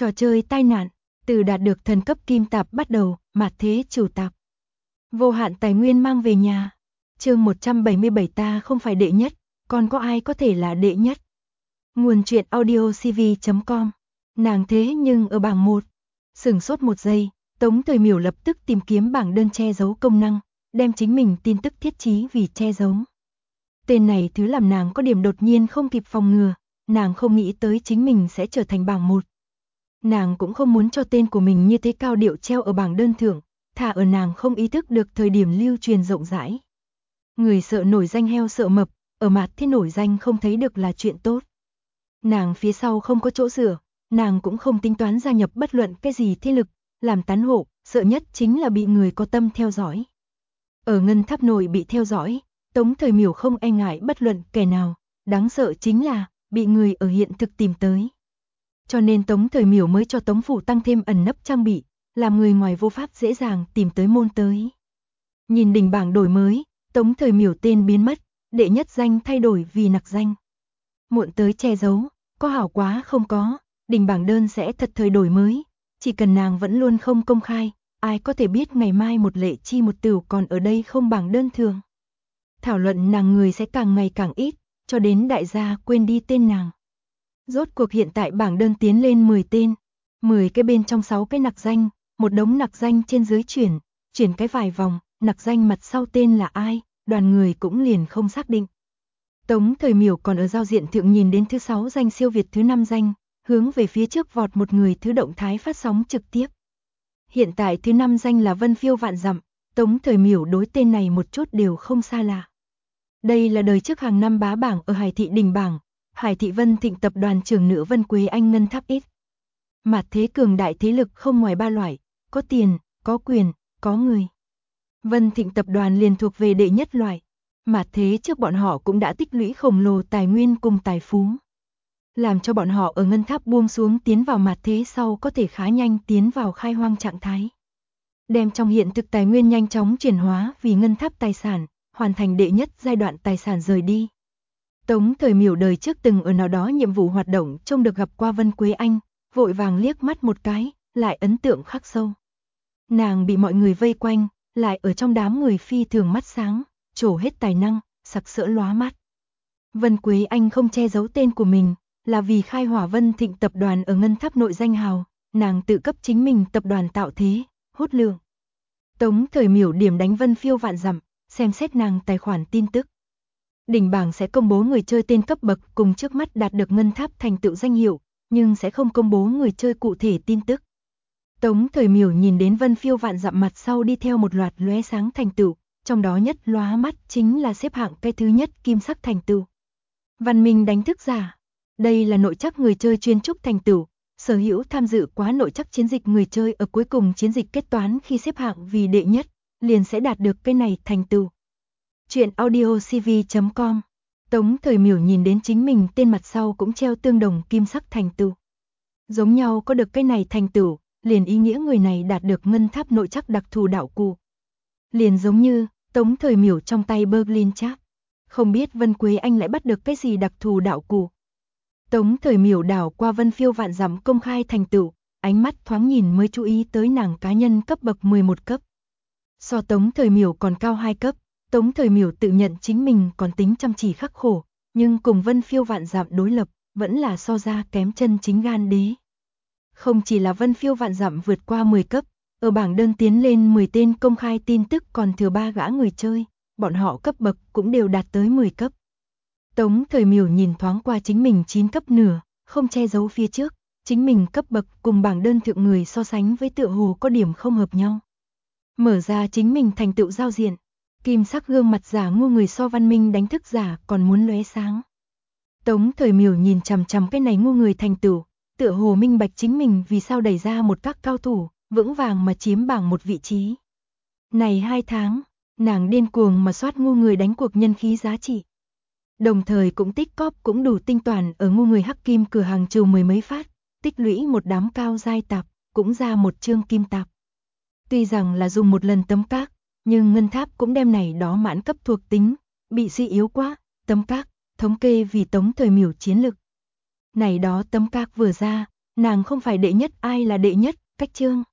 Trò chơi tai nạn, từ đạt được thần cấp kim tạp bắt đầu, mạt thế chủ tạp. Vô hạn tài nguyên mang về nhà. Chương 177 ta không phải đệ nhất, còn có ai có thể là đệ nhất. Nguồn truyện audiocv.com. Nàng thế nhưng ở bảng 1. Sửng sốt một giây, Tống Thời Miểu lập tức tìm kiếm bảng đơn che giấu công năng, đem chính mình tin tức thiết trí vì che giấu. Tên này thứ làm nàng có điểm đột nhiên không kịp phòng ngừa, nàng không nghĩ tới chính mình sẽ trở thành bảng 1. Nàng cũng không muốn cho tên của mình như thế cao điệu treo ở bảng đơn thưởng, thà ở nàng không ý thức được thời điểm lưu truyền rộng rãi. Người sợ nổi danh heo sợ mập, ở mặt thế nổi danh không thấy được là chuyện tốt. Nàng phía sau không có chỗ dựa, nàng cũng không tính toán gia nhập bất luận cái gì thế lực, làm tán hộ, sợ nhất chính là bị người có tâm theo dõi. Ở ngân tháp nội bị theo dõi, Tống Thời Miểu không e ngại bất luận kẻ nào, đáng sợ chính là bị người ở hiện thực tìm tới. Cho nên Tống Thời Miểu mới cho Tống phủ tăng thêm ẩn nấp trang bị, làm người ngoài vô pháp dễ dàng tìm tới môn tới. Nhìn đỉnh bảng đổi mới, Tống Thời Miểu tên biến mất, đệ nhất danh thay đổi vì nặc danh. Muộn tới che giấu, có hảo quá không có, đỉnh bảng đơn sẽ thật thời đổi mới, chỉ cần nàng vẫn luôn không công khai, ai có thể biết ngày mai một Lệ Chi một Tửu còn ở đây không bảng đơn thường. Thảo luận nàng người sẽ càng ngày càng ít, cho đến đại gia quên đi tên nàng. Rốt cuộc hiện tại bảng đơn tiến lên 10 tên, 10 cái bên trong 6 cái nặc danh, một đống nặc danh trên dưới chuyển cái vài vòng, nặc danh mặt sau tên là ai, đoàn người cũng liền không xác định. Tống Thời Miểu còn ở giao diện thượng nhìn đến thứ 6 danh siêu việt thứ 5 danh, hướng về phía trước vọt một người thứ động thái phát sóng trực tiếp. Hiện tại thứ 5 danh là Vân Phiêu Vạn Dặm, Tống Thời Miểu đối tên này một chút đều không xa lạ. Đây là đời trước hàng năm bá bảng ở Hải Thị đỉnh bảng, Hải Thị Vân Thịnh tập đoàn trưởng nữ Vân Quế Anh ngân tháp ít. Mạt thế cường đại thế lực không ngoài 3 loại, có tiền, có quyền, có người. Vân Thịnh tập đoàn liền thuộc về đệ nhất loại. Mạt thế trước bọn họ cũng đã tích lũy khổng lồ tài nguyên cùng tài phú, làm cho bọn họ ở ngân tháp buông xuống tiến vào mạt thế sau có thể khá nhanh tiến vào khai hoang trạng thái. Đem trong hiện thực tài nguyên nhanh chóng chuyển hóa vì ngân tháp tài sản, hoàn thành đệ nhất giai đoạn tài sản rời đi. Tống Thời Miểu đời trước từng ở nào đó nhiệm vụ hoạt động trông được gặp qua Vân Quế Anh, vội vàng liếc mắt một cái, lại ấn tượng khắc sâu. Nàng bị mọi người vây quanh, lại ở trong đám người phi thường mắt sáng, trổ hết tài năng, sặc sỡ lóa mắt. Vân Quế Anh không che giấu tên của mình, là vì khai hỏa Vân Thịnh tập đoàn ở ngân tháp nội danh hào, nàng tự cấp chính mình tập đoàn tạo thế, hút lượng. Tống Thời Miểu điểm đánh Vân Phiêu Vạn Dặm, xem xét nàng tài khoản tin tức. Đỉnh bảng sẽ công bố người chơi tên cấp bậc cùng trước mắt đạt được ngân tháp thành tựu danh hiệu, nhưng sẽ không công bố người chơi cụ thể tin tức. Tống Thời Miểu nhìn đến Vân Phiêu Vạn Dặm mặt sau đi theo một loạt lóe sáng thành tựu, trong đó nhất lóa mắt chính là xếp hạng cái thứ nhất kim sắc thành tựu. Văn minh đánh thức giả. Đây là nội trắc người chơi chuyên trúc thành tựu, sở hữu tham dự quá nội trắc chiến dịch người chơi ở cuối cùng chiến dịch kết toán khi xếp hạng vì đệ nhất, liền sẽ đạt được cái này thành tựu. Chuyện audiocv.com. Tống Thời Miểu nhìn đến chính mình tên mặt sau cũng treo tương đồng kim sắc thành tựu. Giống nhau có được cái này thành tựu, liền ý nghĩa người này đạt được ngân tháp nội trắc đặc thù đạo cụ. Liền giống như Tống Thời Miểu trong tay Berlin Chap. Không biết Vân Quế Anh lại bắt được cái gì đặc thù đạo cụ. Tống Thời Miểu đảo qua Vân Phiêu Vạn Dặm công khai thành tựu, ánh mắt thoáng nhìn mới chú ý tới nàng cá nhân cấp bậc 11 cấp. So Tống Thời Miểu còn cao 2 cấp, Tống Thời Miểu tự nhận chính mình còn tính chăm chỉ khắc khổ, nhưng cùng Vân Phiêu Vạn Dặm đối lập, vẫn là so ra kém chân chính gan đế. Không chỉ là Vân Phiêu Vạn Dặm vượt qua 10 cấp, ở bảng đơn tiến lên 10 tên công khai tin tức còn thừa 3 gã người chơi, bọn họ cấp bậc cũng đều đạt tới 10 cấp. Tống Thời Miểu nhìn thoáng qua chính mình 9 cấp nửa, không che giấu phía trước, chính mình cấp bậc cùng bảng đơn thượng người so sánh với tựa hồ có điểm không hợp nhau. Mở ra chính mình thành tựu giao diện, kim sắc gương mặt giả ngu người so văn minh đánh thức giả còn muốn lóe sáng. Tống Thời Miểu nhìn chằm chằm cái này ngu người thành tựu, tựa hồ minh bạch chính mình vì sao đẩy ra một các cao thủ, vững vàng mà chiếm bảng một vị trí. Này 2 tháng, nàng điên cuồng mà soát ngu người đánh cuộc nhân khí giá trị. Đồng thời cũng tích cóp cũng đủ tinh toàn ở ngu người hắc kim cửa hàng trừ 10 mấy phát, tích lũy một đám cao giai tạp, cũng ra một chương kim tạp. Tuy rằng là dùng một lần tấm các, nhưng ngân tháp cũng đem này đó mãn cấp thuộc tính, bị suy yếu quá, tấm các, thống kê vì Tống Thời Miểu chiến lực. Này đó tấm các vừa ra, Nàng không phải đệ nhất, ai là đệ nhất, cách chương.